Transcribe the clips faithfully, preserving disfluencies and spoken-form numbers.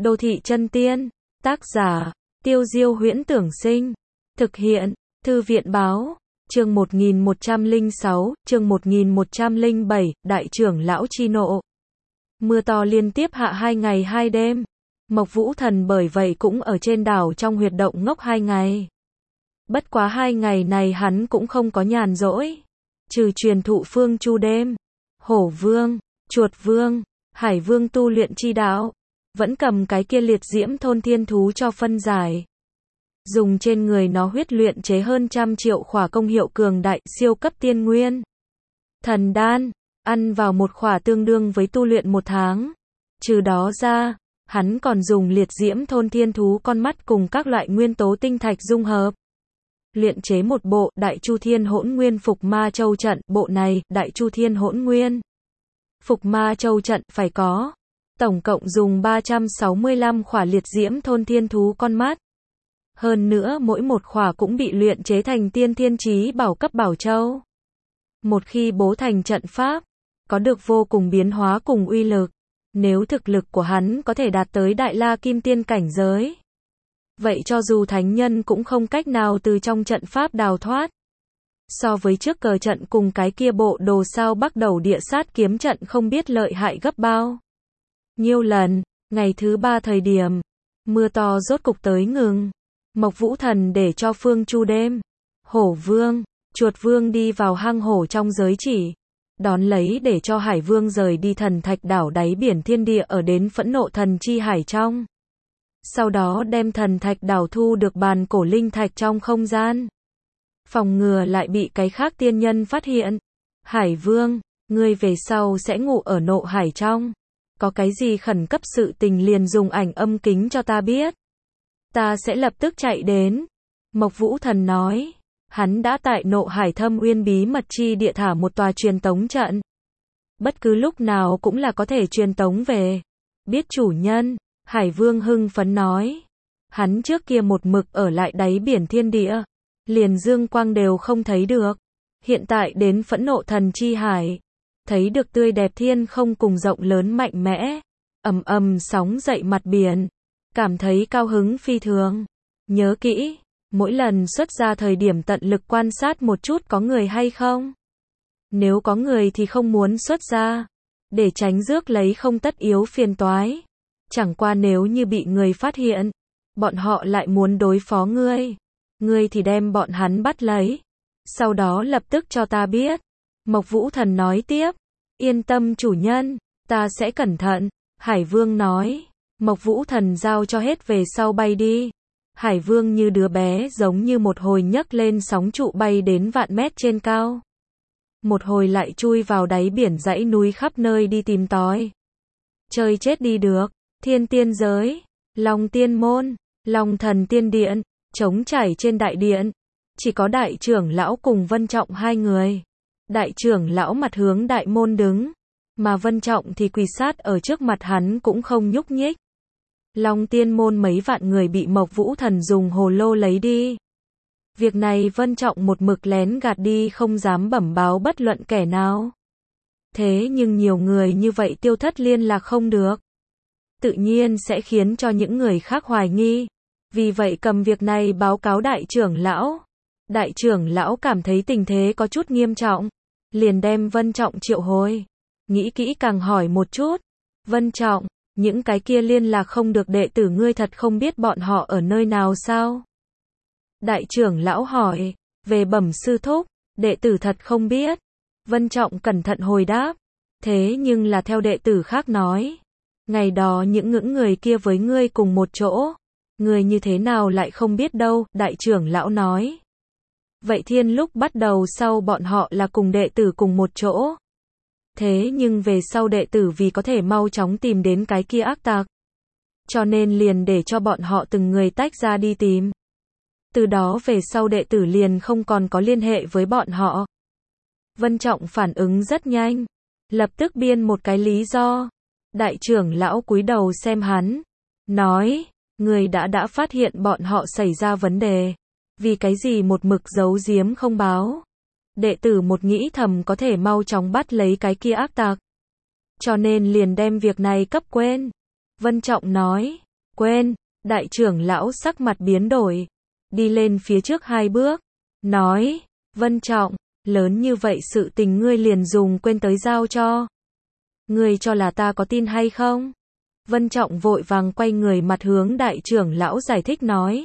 Đô thị chân tiên. Tác giả, Tiêu Diêu Huyễn Tưởng Sinh. Thực hiện, Thư viện Báo. Chương một nghìn một trăm lẻ sáu, chương một nghìn một trăm lẻ bảy, Đại trưởng lão chi nộ. Mưa to liên tiếp hạ hai ngày hai đêm. Mộc Vũ Thần bởi vậy cũng ở trên đảo trong huyệt động ngốc hai ngày. Bất quá hai ngày này hắn cũng không có nhàn rỗi. Trừ truyền thụ phương chu đêm, Hổ Vương, Chuột Vương, Hải Vương tu luyện chi đạo, vẫn cầm cái kia liệt diễm thôn thiên thú cho phân giải. Dùng trên người nó huyết luyện chế hơn trăm triệu khỏa công hiệu cường đại siêu cấp tiên nguyên thần đan, ăn vào một khỏa tương đương với tu luyện một tháng. Trừ đó ra, hắn còn dùng liệt diễm thôn thiên thú con mắt cùng các loại nguyên tố tinh thạch dung hợp, luyện chế một bộ Đại Chu Thiên Hỗn Nguyên Phục Ma Châu trận. Bộ này, Đại Chu Thiên Hỗn Nguyên Phục Ma Châu trận phải có, tổng cộng dùng ba trăm sáu mươi lăm khỏa liệt diễm thôn thiên thú con mắt. Hơn nữa mỗi một khỏa cũng bị luyện chế thành tiên thiên chí bảo cấp bảo châu. Một khi bố thành trận pháp, có được vô cùng biến hóa cùng uy lực. Nếu thực lực của hắn có thể đạt tới Đại La Kim Tiên cảnh giới, vậy cho dù thánh nhân cũng không cách nào từ trong trận pháp đào thoát. So với trước cờ trận cùng cái kia bộ đồ sao Bắc Đầu Địa Sát kiếm trận không biết lợi hại gấp bao nhiêu lần. Ngày thứ ba thời điểm, mưa to rốt cục tới ngừng. Mộc Vũ Thần để cho phương chu đêm, Hổ Vương, Chuột Vương đi vào hang hổ trong giới chỉ, đón lấy để cho Hải Vương rời đi thần thạch đảo đáy biển thiên địa ở đến phẫn nộ thần chi hải trong. Sau đó đem thần thạch đảo thu được bàn cổ linh thạch trong không gian, phòng ngừa lại bị cái khác tiên nhân phát hiện. Hải Vương, ngươi về sau sẽ ngủ ở nộ hải trong. Có cái gì khẩn cấp sự tình liền dùng ảnh âm kính cho ta biết. Ta sẽ lập tức chạy đến. Mộc Vũ Thần nói. Hắn đã tại nộ hải thâm uyên bí mật chi địa thả một tòa truyền tống trận. Bất cứ lúc nào cũng là có thể truyền tống về. Biết chủ nhân, Hải Vương hưng phấn nói. Hắn trước kia một mực ở lại đáy biển thiên địa, liền dương quang đều không thấy được. Hiện tại đến phẫn nộ thần chi hải, thấy được tươi đẹp thiên không cùng rộng lớn mạnh mẽ, ầm ầm sóng dậy mặt biển, cảm thấy cao hứng phi thường. Nhớ kỹ, mỗi lần xuất ra thời điểm tận lực quan sát một chút có người hay không. Nếu có người thì không muốn xuất ra, để tránh rước lấy không tất yếu phiền toái. Chẳng qua nếu như bị người phát hiện, bọn họ lại muốn đối phó ngươi, ngươi thì đem bọn hắn bắt lấy, sau đó lập tức cho ta biết. Mộc Vũ Thần nói tiếp. Yên tâm chủ nhân, ta sẽ cẩn thận. Hải Vương nói. Mộc Vũ Thần giao cho hết về sau bay đi. Hải Vương như đứa bé giống như một hồi nhấc lên sóng trụ bay đến vạn mét trên cao. Một hồi lại chui vào đáy biển dãy núi khắp nơi đi tìm tòi. Chơi chết đi được. Thiên tiên giới, Long Tiên Môn, Long Thần Tiên Điện, trống trải trên đại điện. Chỉ có đại trưởng lão cùng Vân Trọng hai người. Đại trưởng lão mặt hướng đại môn đứng, mà Vân Trọng thì quỳ sát ở trước mặt hắn cũng không nhúc nhích. Long Tiên Môn mấy vạn người bị Mộc Vũ Thần dùng hồ lô lấy đi. Việc này Vân Trọng một mực lén gạt đi không dám bẩm báo bất luận kẻ nào. Thế nhưng nhiều người như vậy tiêu thất liên lạc không được, tự nhiên sẽ khiến cho những người khác hoài nghi. Vì vậy cầm việc này báo cáo đại trưởng lão. Đại trưởng lão cảm thấy tình thế có chút nghiêm trọng, liền đem Vân Trọng triệu hồi. Nghĩ kỹ càng hỏi một chút. Vân Trọng, những cái kia liên lạc không được đệ tử ngươi thật không biết bọn họ ở nơi nào sao? Đại trưởng lão hỏi. Về bẩm sư thúc, đệ tử thật không biết. Vân Trọng cẩn thận hồi đáp. Thế nhưng là theo đệ tử khác nói, ngày đó những ngưỡng người kia với ngươi cùng một chỗ, ngươi như thế nào lại không biết đâu? Đại trưởng lão nói. Vậy thiên lúc bắt đầu sau bọn họ là cùng đệ tử cùng một chỗ. Thế nhưng về sau đệ tử vì có thể mau chóng tìm đến cái kia ác tặc, cho nên liền để cho bọn họ từng người tách ra đi tìm. Từ đó về sau đệ tử liền không còn có liên hệ với bọn họ. Vân Trọng phản ứng rất nhanh, lập tức biên một cái lý do. Đại trưởng lão cúi đầu xem hắn, nói, người đã đã phát hiện bọn họ xảy ra vấn đề. Vì cái gì một mực giấu giếm không báo? Đệ tử một nghĩ thầm có thể mau chóng bắt lấy cái kia ác tặc, cho nên liền đem việc này cấp quên. Vân Trọng nói, Quên, đại trưởng lão sắc mặt biến đổi, đi lên phía trước hai bước, nói, Vân Trọng, lớn như vậy sự tình ngươi liền dùng quên tới giao cho. Ngươi cho là ta có tin hay không? Vân Trọng vội vàng quay người mặt hướng đại trưởng lão giải thích nói.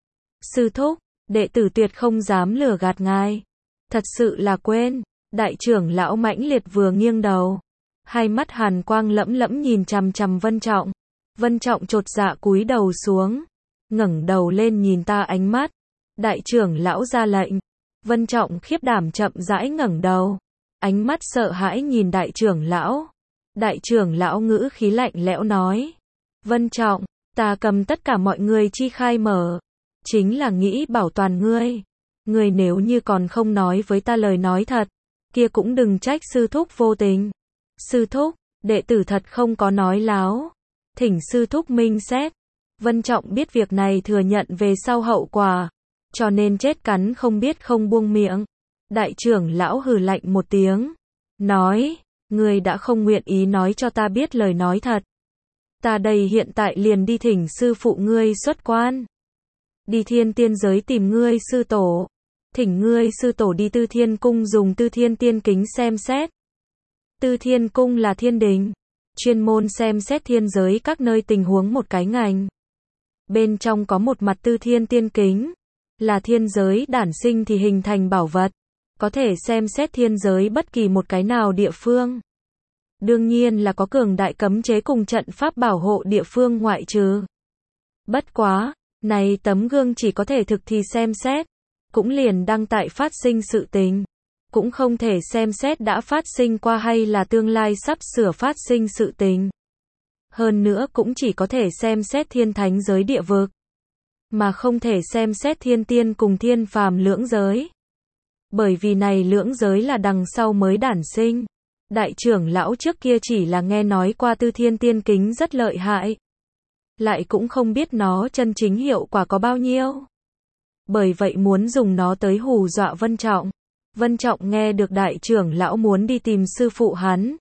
Sư thúc, đệ tử tuyệt không dám lừa gạt ngài. Thật sự là quên, đại trưởng lão mãnh liệt vừa nghiêng đầu. Hai mắt hàn quang lẫm lẫm nhìn chằm chằm Vân Trọng. Vân Trọng chột dạ cúi đầu xuống, ngẩng đầu lên nhìn ta ánh mắt. Đại trưởng lão ra lệnh. Vân Trọng khiếp đảm chậm rãi ngẩng đầu, ánh mắt sợ hãi nhìn đại trưởng lão. Đại trưởng lão ngữ khí lạnh lẽo nói. Vân Trọng, ta cầm tất cả mọi người chi khai mở, chính là nghĩ bảo toàn ngươi. Ngươi nếu như còn không nói với ta lời nói thật, kia cũng đừng trách sư thúc vô tình. Sư thúc, đệ tử thật không có nói láo. Thỉnh sư thúc minh xét. Vân Trọng biết việc này thừa nhận về sau hậu quả, cho nên chết cắn không biết không buông miệng. Đại trưởng lão hừ lạnh một tiếng, nói, ngươi đã không nguyện ý nói cho ta biết lời nói thật. Ta đây hiện tại liền đi thỉnh sư phụ ngươi xuất quan. Đi thiên tiên giới tìm ngươi sư tổ. Thỉnh ngươi sư tổ đi Tư Thiên Cung dùng Tư Thiên Tiên Kính xem xét. Tư Thiên Cung là thiên đình, chuyên môn xem xét thiên giới các nơi tình huống một cái ngành. Bên trong có một mặt Tư Thiên Tiên Kính, là thiên giới đản sinh thì hình thành bảo vật, có thể xem xét thiên giới bất kỳ một cái nào địa phương. Đương nhiên là có cường đại cấm chế cùng trận pháp bảo hộ địa phương ngoại trừ. Bất quá, này tấm gương chỉ có thể thực thì xem xét, cũng liền đăng tại phát sinh sự tình, cũng không thể xem xét đã phát sinh qua hay là tương lai sắp sửa phát sinh sự tình. Hơn nữa cũng chỉ có thể xem xét thiên thánh giới địa vực, mà không thể xem xét thiên tiên cùng thiên phàm lưỡng giới. Bởi vì này lưỡng giới là đằng sau mới đản sinh. Đại trưởng lão trước kia chỉ là nghe nói qua Tư Thiên Tiên Kính rất lợi hại, lại cũng không biết nó chân chính hiệu quả có bao nhiêu. Bởi vậy muốn dùng nó tới hù dọa Vân Trọng. Vân Trọng nghe được đại trưởng lão muốn đi tìm sư phụ hắn,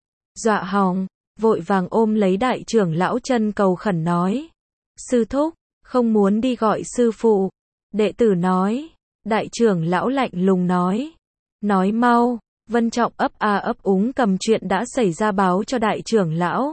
dọa hỏng, vội vàng ôm lấy đại trưởng lão chân cầu khẩn nói. Sư thúc, không muốn đi gọi sư phụ. Đệ tử nói. Đại trưởng lão lạnh lùng nói. Nói mau. Vân Trọng ấp a ấp úng cầm chuyện đã xảy ra báo cho đại trưởng lão.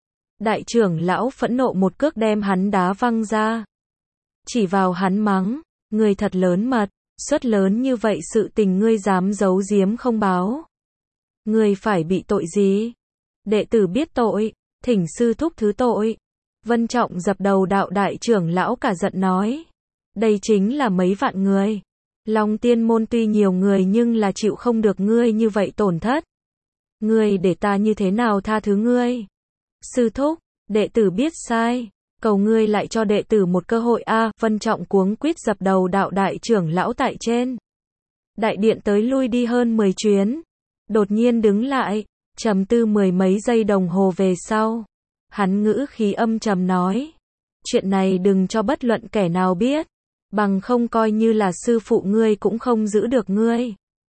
Đại trưởng lão phẫn nộ một cước đem hắn đá văng ra, chỉ vào hắn mắng, ngươi thật lớn mật, suất lớn như vậy sự tình ngươi dám giấu giếm không báo. Ngươi phải bị tội gì? Đệ tử biết tội, thỉnh sư thúc thứ tội. Vân Trọng dập đầu đạo đại trưởng lão cả giận nói. Đây chính là mấy vạn người. Long Tiên môn tuy nhiều người nhưng là chịu không được ngươi như vậy tổn thất. Ngươi để ta như thế nào tha thứ ngươi? Sư thúc, đệ tử biết sai, cầu ngươi lại cho đệ tử một cơ hội a. À, Vân Trọng cuống quýt dập đầu đạo đại trưởng lão tại trên. Đại điện tới lui đi hơn mười chuyến, đột nhiên đứng lại, trầm tư mười mấy giây đồng hồ về sau, hắn ngữ khí âm trầm nói, chuyện này đừng cho bất luận kẻ nào biết, bằng không coi như là sư phụ ngươi cũng không giữ được ngươi.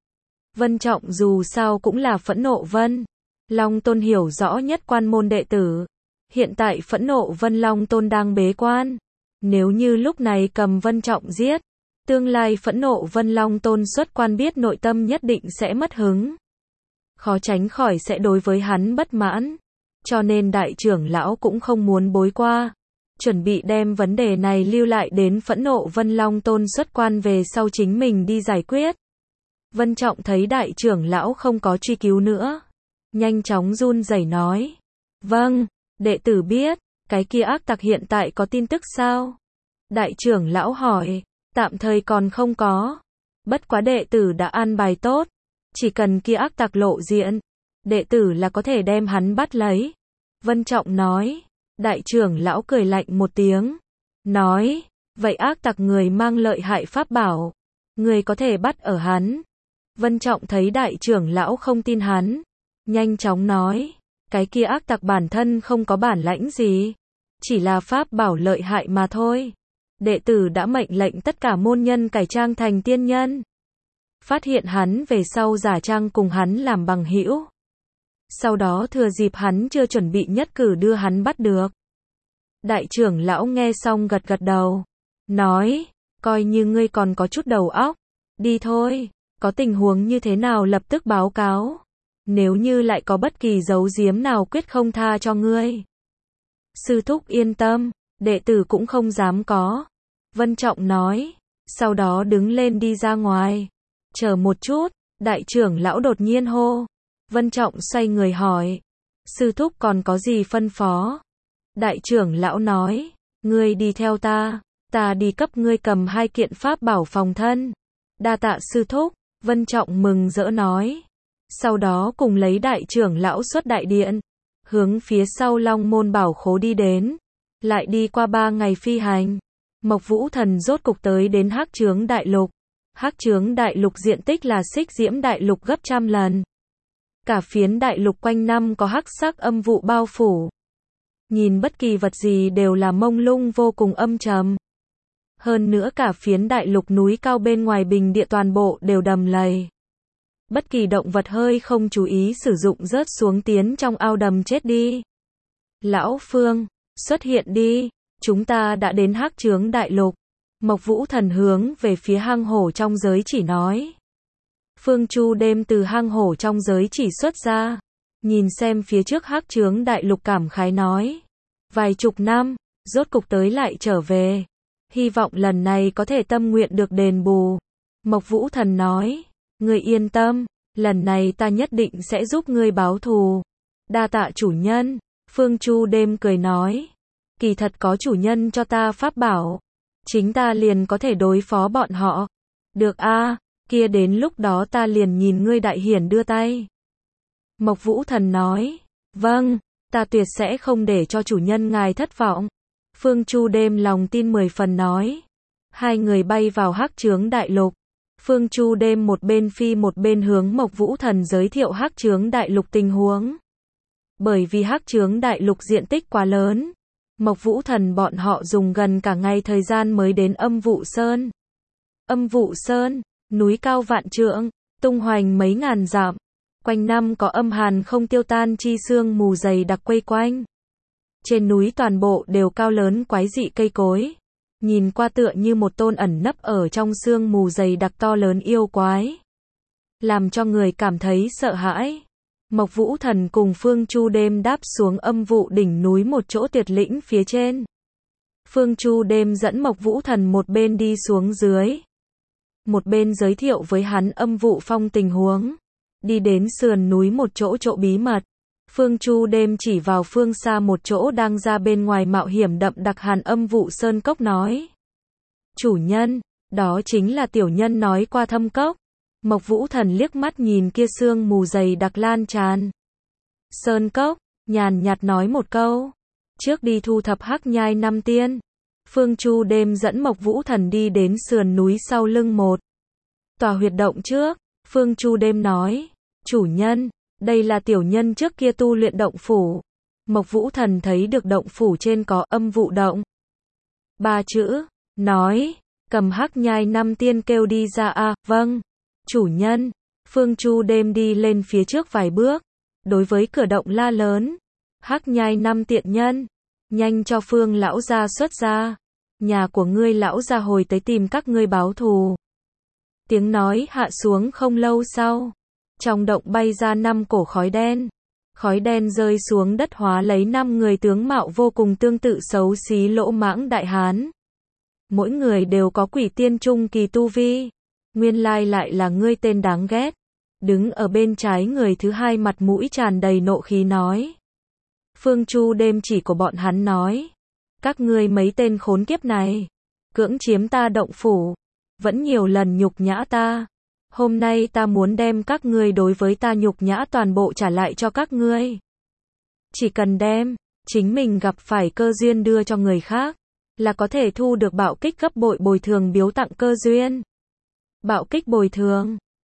Vân Trọng dù sao cũng là phẫn nộ Vân Long Tôn hiểu rõ nhất quan môn đệ tử. Hiện tại phẫn nộ Vân Long Tôn đang bế quan. Nếu như lúc này cầm Vân Trọng giết, tương lai phẫn nộ Vân Long Tôn xuất quan biết nội tâm nhất định sẽ mất hứng. Khó tránh khỏi sẽ đối với hắn bất mãn. Cho nên đại trưởng lão cũng không muốn bối qua. Chuẩn bị đem vấn đề này lưu lại đến phẫn nộ Vân Long Tôn xuất quan về sau chính mình đi giải quyết. Vân Trọng thấy đại trưởng lão không có truy cứu nữa, nhanh chóng run rẩy nói. Vâng, đệ tử biết, cái kia ác tặc hiện tại có tin tức sao? Đại trưởng lão hỏi, tạm thời còn không có. Bất quá đệ tử đã an bài tốt, chỉ cần kia ác tặc lộ diện, đệ tử là có thể đem hắn bắt lấy. Vân Trọng nói, đại trưởng lão cười lạnh một tiếng, nói, vậy ác tặc người mang lợi hại pháp bảo, người có thể bắt ở hắn. Vân Trọng thấy đại trưởng lão không tin hắn, nhanh chóng nói, cái kia ác tặc bản thân không có bản lãnh gì, chỉ là pháp bảo lợi hại mà thôi. Đệ tử đã mệnh lệnh tất cả môn nhân cải trang thành tiên nhân. Phát hiện hắn về sau giả trang cùng hắn làm bằng hữu. Sau đó thừa dịp hắn chưa chuẩn bị nhất cử đưa hắn bắt được. Đại trưởng lão nghe xong gật gật đầu. Nói, coi như ngươi còn có chút đầu óc. Đi thôi, có tình huống như thế nào lập tức báo cáo. Nếu như lại có bất kỳ giấu giếm nào quyết không tha cho ngươi. Sư thúc yên tâm, đệ tử cũng không dám có. Vân Trọng nói, sau đó đứng lên đi ra ngoài. Chờ một chút, đại trưởng lão đột nhiên hô. Vân Trọng xoay người hỏi, sư thúc còn có gì phân phó? Đại trưởng lão nói, ngươi đi theo ta, ta đi cấp ngươi cầm hai kiện pháp bảo phòng thân. Đa tạ sư thúc, Vân Trọng mừng rỡ nói. Sau đó cùng lấy đại trưởng lão xuất đại điện, hướng phía sau Long Môn Bảo Khố đi đến. Lại đi qua ba ngày phi hành, Mộc Vũ Thần rốt cục tới đến Hắc Chướng Đại Lục. Hắc Chướng Đại Lục diện tích là Xích Diễm Đại Lục gấp trăm lần. Cả phiến đại lục quanh năm có hắc sắc âm vụ bao phủ. Nhìn bất kỳ vật gì đều là mông lung vô cùng âm trầm. Hơn nữa cả phiến đại lục núi cao bên ngoài bình địa toàn bộ đều đầm lầy. Bất kỳ động vật hơi không chú ý sử dụng rớt xuống tiến trong ao đầm chết đi. Lão Phương, xuất hiện đi, chúng ta đã đến Hắc Chướng Đại Lục. Mộc Vũ Thần hướng về phía hang hổ trong giới chỉ nói. Phương Chu đêm từ hang hổ trong giới chỉ xuất ra, nhìn xem phía trước Hắc Chướng Đại Lục cảm khái nói. Vài chục năm, rốt cục tới lại trở về. Hy vọng lần này có thể tâm nguyện được đền bù. Mộc Vũ Thần nói, ngươi yên tâm, lần này ta nhất định sẽ giúp ngươi báo thù. Đa tạ chủ nhân, Phương Chu đêm cười nói. Kỳ thật có chủ nhân cho ta pháp bảo, chính ta liền có thể đối phó bọn họ. Được a, kia đến lúc đó ta liền nhìn ngươi đại hiển đưa tay. Mộc Vũ Thần nói, vâng, ta tuyệt sẽ không để cho chủ nhân ngài thất vọng. Phương Chu đêm lòng tin mười phần nói. Hai người bay vào Hắc Chướng Đại Lục. Phương Chu đêm một bên phi một bên hướng Mộc Vũ Thần giới thiệu Hắc Chướng Đại Lục tình huống. Bởi vì Hắc Chướng Đại Lục diện tích quá lớn, Mộc Vũ Thần bọn họ dùng gần cả ngày thời gian mới đến Âm Vụ Sơn. Âm Vụ Sơn, núi cao vạn trượng, tung hoành mấy ngàn dặm, quanh năm có âm hàn không tiêu tan chi sương mù dày đặc quây quanh. Trên núi toàn bộ đều cao lớn quái dị cây cối, nhìn qua tựa như một tôn ẩn nấp ở trong sương mù dày đặc to lớn yêu quái, làm cho người cảm thấy sợ hãi. Mộc Vũ Thần cùng Phương Chu đêm đáp xuống Âm Vụ đỉnh núi một chỗ tuyệt lĩnh phía trên. Phương Chu đêm dẫn Mộc Vũ Thần một bên đi xuống dưới, một bên giới thiệu với hắn Âm Vụ Phong tình huống. Đi đến sườn núi một chỗ chỗ bí mật, Phương Chu đêm chỉ vào phương xa một chỗ đang ra bên ngoài mạo hiểm đậm đặc hàn âm vụ sơn cốc nói. Chủ nhân, đó chính là tiểu nhân nói qua thâm cốc. Mộc Vũ Thần liếc mắt nhìn kia sương mù dày đặc lan tràn sơn cốc, nhàn nhạt nói một câu. Trước đi thu thập hắc nhai năm tiên. Phương Chu đêm dẫn Mộc Vũ Thần đi đến sườn núi sau lưng một tòa huyệt động trước. Phương Chu đêm nói, chủ nhân, đây là tiểu nhân trước kia tu luyện động phủ. Mộc Vũ Thần thấy được động phủ trên có âm vụ động ba chữ, nói, cầm hắc nhai năm tiên kêu đi ra a. À, vâng, chủ nhân. Phương Chu đêm đi lên phía trước vài bước, đối với cửa động la lớn, hắc nhai năm tiện nhân, nhanh cho Phương lão gia xuất ra, nhà của ngươi lão gia hồi tới tìm các ngươi báo thù. Tiếng nói hạ xuống không lâu sau, trong động bay ra năm cổ khói đen. Khói đen rơi xuống đất hóa lấy năm người tướng mạo vô cùng tương tự xấu xí lỗ mãng đại hán. Mỗi người đều có quỷ tiên trung kỳ tu vi. Nguyên lai lại là ngươi tên đáng ghét. Đứng ở bên trái người thứ hai mặt mũi tràn đầy nộ khí nói. Phương Chu đêm chỉ của bọn hắn nói. Các ngươi mấy tên khốn kiếp này, cưỡng chiếm ta động phủ, vẫn nhiều lần nhục nhã ta. Hôm nay ta muốn đem các ngươi đối với ta nhục nhã toàn bộ trả lại cho các ngươi. Chỉ cần đem chính mình gặp phải cơ duyên đưa cho người khác, là có thể thu được bạo kích gấp bội bồi thường biếu tặng cơ duyên. Bạo kích bồi thường,